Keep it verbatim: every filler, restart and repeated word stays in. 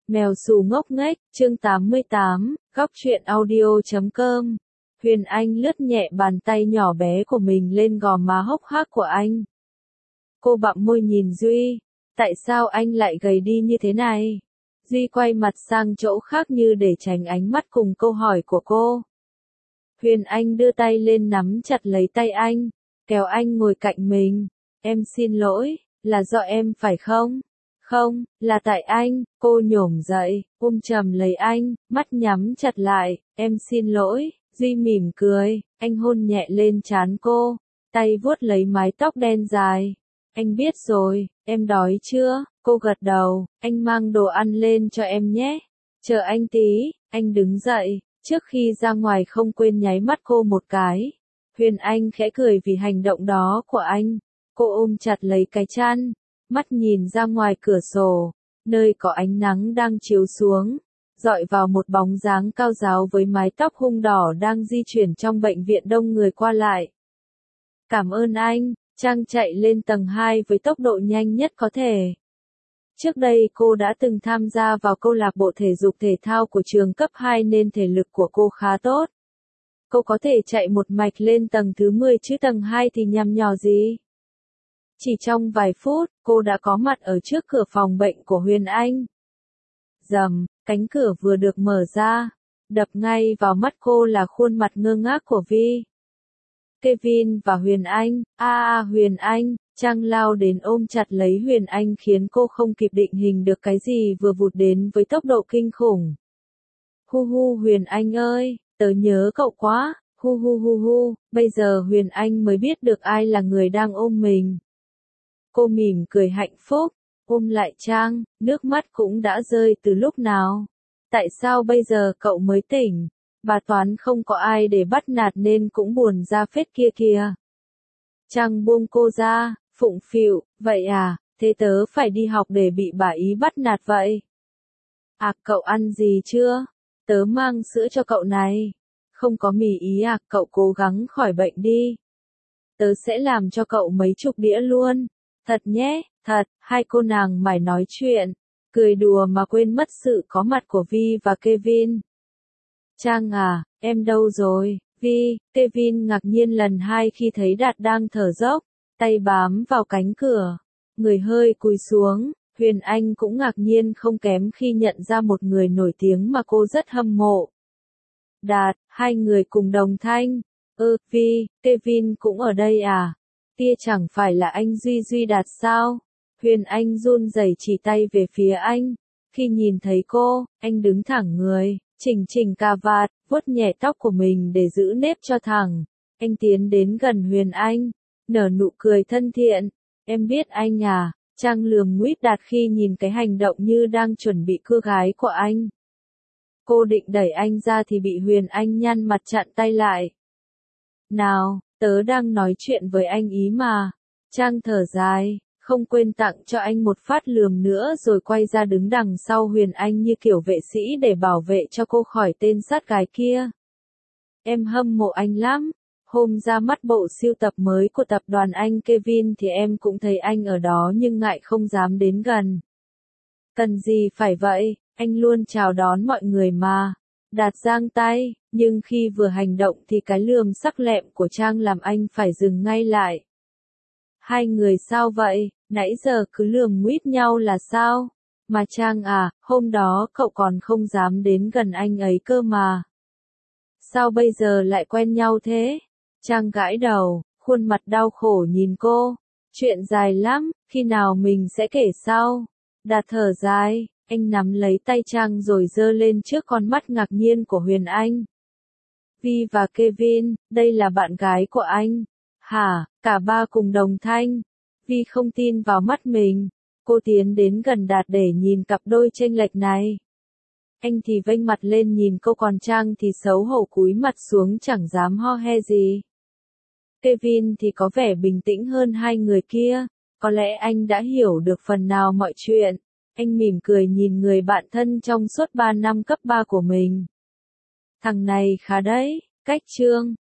Mèo xù ngốc nghếch, chương tám mươi tám, góc truyện audio chấm com. Huyền Anh lướt nhẹ bàn tay nhỏ bé của mình lên gò má hốc hác của anh. Cô bặm môi nhìn Duy, tại sao anh lại gầy đi như thế này? Duy quay mặt sang chỗ khác như để tránh ánh mắt cùng câu hỏi của cô. Huyền Anh đưa tay lên nắm chặt lấy tay anh, kéo anh ngồi cạnh mình. Em xin lỗi, là do em phải không? Không, là tại anh, cô nhổm dậy, ôm chầm lấy anh, mắt nhắm chặt lại, em xin lỗi, Duy mỉm cười, anh hôn nhẹ lên trán cô, tay vuốt lấy mái tóc đen dài. Anh biết rồi, em đói chưa? Cô gật đầu, anh mang đồ ăn lên cho em nhé. Chờ anh tí, anh đứng dậy, trước khi ra ngoài không quên nháy mắt cô một cái. Huyền Anh khẽ cười vì hành động đó của anh, cô ôm chặt lấy cái chăn. Mắt nhìn ra ngoài cửa sổ, nơi có ánh nắng đang chiếu xuống, dọi vào một bóng dáng cao ráo với mái tóc hung đỏ đang di chuyển trong bệnh viện đông người qua lại. Cảm ơn anh, Trang chạy lên tầng hai với tốc độ nhanh nhất có thể. Trước đây cô đã từng tham gia vào câu lạc bộ thể dục thể thao của trường cấp hai nên thể lực của cô khá tốt. Cô có thể chạy một mạch lên tầng thứ mười chứ tầng hai thì nhằm nhò gì. Chỉ trong vài phút, cô đã có mặt ở trước cửa phòng bệnh của Huyền Anh. Rầm, cánh cửa vừa được mở ra, đập ngay vào mắt cô là khuôn mặt ngơ ngác của Vi. Kevin và Huyền Anh, a à, Huyền Anh, Trang lao đến ôm chặt lấy Huyền Anh khiến cô không kịp định hình được cái gì vừa vụt đến với tốc độ kinh khủng. Hu hu Huyền Anh ơi, tớ nhớ cậu quá, hu hu hu hu, bây giờ Huyền Anh mới biết được ai là người đang ôm mình. Cô mỉm cười hạnh phúc, ôm lại Trang, nước mắt cũng đã rơi từ lúc nào. Tại sao bây giờ cậu mới tỉnh? Bà Toán không có ai để bắt nạt nên cũng buồn ra phết kia kìa. Trang buông cô ra, phụng phịu, vậy à, thế tớ phải đi học để bị bà ý bắt nạt vậy. À cậu ăn gì chưa? Tớ mang sữa cho cậu này. Không có mì ý à, cậu cố gắng khỏi bệnh đi. Tớ sẽ làm cho cậu mấy chục đĩa luôn. Thật nhé, thật, hai cô nàng mải nói chuyện, cười đùa mà quên mất sự có mặt của Vi và Kevin. Trang à, em đâu rồi? Vi, Kevin ngạc nhiên lần hai khi thấy Đạt đang thở dốc, tay bám vào cánh cửa, người hơi cúi xuống. Huyền Anh cũng ngạc nhiên không kém khi nhận ra một người nổi tiếng mà cô rất hâm mộ. Đạt, hai người cùng đồng thanh. Ơ, Vi, Kevin cũng ở đây à? Tia chẳng phải là anh Duy Duy Đạt sao? Huyền Anh run rẩy chỉ tay về phía anh. Khi nhìn thấy cô, anh đứng thẳng người, chỉnh chỉnh cà vạt, vuốt nhẹ tóc của mình để giữ nếp cho thẳng. Anh tiến đến gần Huyền Anh, nở nụ cười thân thiện. Em biết anh à? Trang lườm nguýt Đạt khi nhìn cái hành động như đang chuẩn bị cưa gái của anh. Cô định đẩy anh ra thì bị Huyền Anh nhăn mặt chặn tay lại. Nào, tớ đang nói chuyện với anh ý mà. Trang thở dài, không quên tặng cho anh một phát lườm nữa rồi quay ra đứng đằng sau Huyền Anh như kiểu vệ sĩ để bảo vệ cho cô khỏi tên sát gái kia. Em hâm mộ anh lắm. Hôm ra mắt bộ sưu tập mới của tập đoàn anh Kevin thì em cũng thấy anh ở đó nhưng ngại không dám đến gần. Cần gì phải vậy, anh luôn chào đón mọi người mà. Đạt giang tay, nhưng khi vừa hành động thì cái lườm sắc lẹm của Trang làm anh phải dừng ngay lại. Hai người sao vậy, nãy giờ cứ lườm nguýt nhau là sao? Mà Trang à, hôm đó cậu còn không dám đến gần anh ấy cơ mà. Sao bây giờ lại quen nhau thế? Trang gãi đầu, khuôn mặt đau khổ nhìn cô. Chuyện dài lắm, khi nào mình sẽ kể sau? Đạt thở dài. Anh nắm lấy tay Trang rồi giơ lên trước con mắt ngạc nhiên của Huyền Anh. Vi và Kevin, đây là bạn gái của anh. Hả, cả ba cùng đồng thanh. Vi không tin vào mắt mình. Cô tiến đến gần Đạt để nhìn cặp đôi chênh lệch này. Anh thì vênh mặt lên nhìn cô còn Trang thì xấu hổ cúi mặt xuống chẳng dám ho he gì. Kevin thì có vẻ bình tĩnh hơn hai người kia. Có lẽ anh đã hiểu được phần nào mọi chuyện. Anh mỉm cười nhìn người bạn thân trong suốt ba năm cấp ba của mình. Thằng này khá đấy, cách chương.